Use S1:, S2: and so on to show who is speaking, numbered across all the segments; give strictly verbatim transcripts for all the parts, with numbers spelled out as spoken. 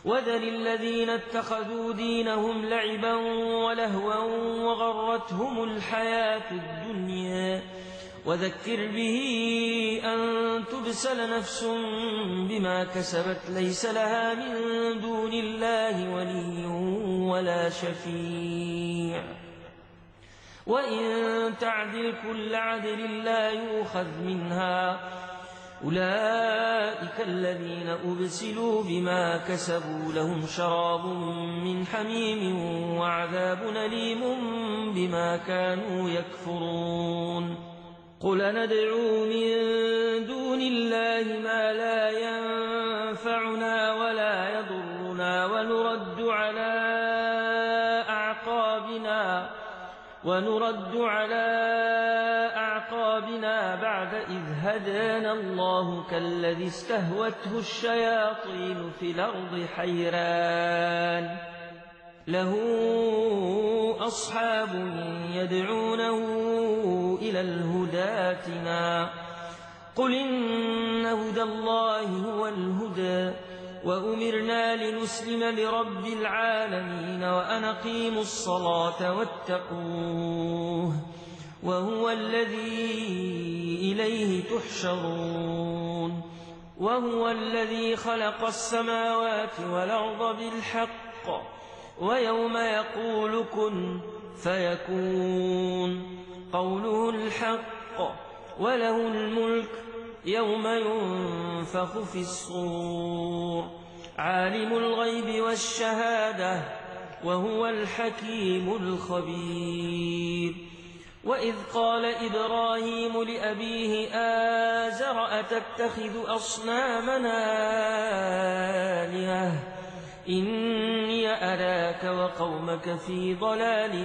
S1: وذل الذين اتخذوا دينهم لعبا ولهوا وغرتهم الحياة الدنيا وذكر به أن تبسل نفس بما كسبت ليس لها من دون الله ولي ولا شفيع وإن تعدل كل عدل لا يؤخذ منها أولئك الذين أبسلوا بما كسبوا لهم شراب من حميم وعذاب أليم بما كانوا يكفرون قل ندعو من دون الله ما لا ينفعنا ولا يضرنا ونرد على أعقابنا ونرد على أعقابنا بعد إذ هدانا الله كالذي استهوته الشياطين في الأرض حيران له أصحاب يدعونه إلى الهدى ائتنا قل إن هدى الله هو الهدى وأمرنا لنسلم لرب العالمين وأن أقيموا الصلاة واتقوه وهو الذي إليه تحشرون وهو الذي خلق السماوات والأرض بالحق ويوم يقول كن فيكون قوله الحق وله الملك يوم ينفخ في الصور عالم الغيب والشهادة وهو الحكيم الخبير وإذ قال إبراهيم لأبيه آزر أتتخذ أصنامنا آلهة إني أراك وقومك في ضلال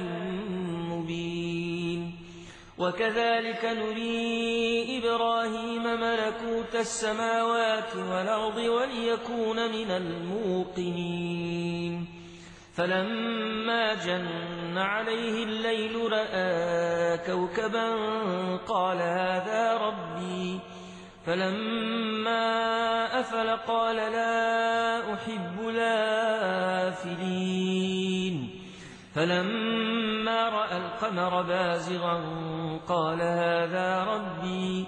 S1: مبين وكذلك نري إبراهيم ملكوت السماوات والأرض وليكون من الموقنين فلما جن عليه الليل رأى كوكبا قال هذا ربي فلما أفل قال لا أحب الآفلين فلما رأى القمر بازغا قال هذا ربي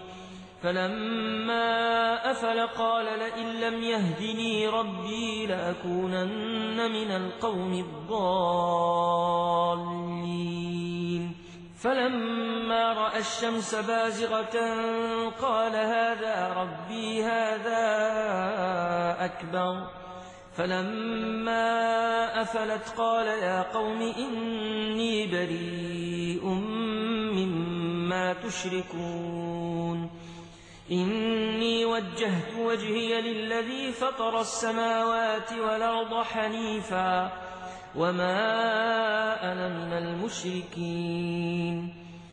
S1: فلما أفل قال لئن لم يهدني ربي لأكونن من القوم الضالين فلما رأى الشمس بازغة قال هذا ربي هذا أكبر فلما أفلت قال يا قوم إني بريء مما تشركون إني وجهت وجهي للذي فطر السماوات والأرض حنيفا وما أنا من المشركين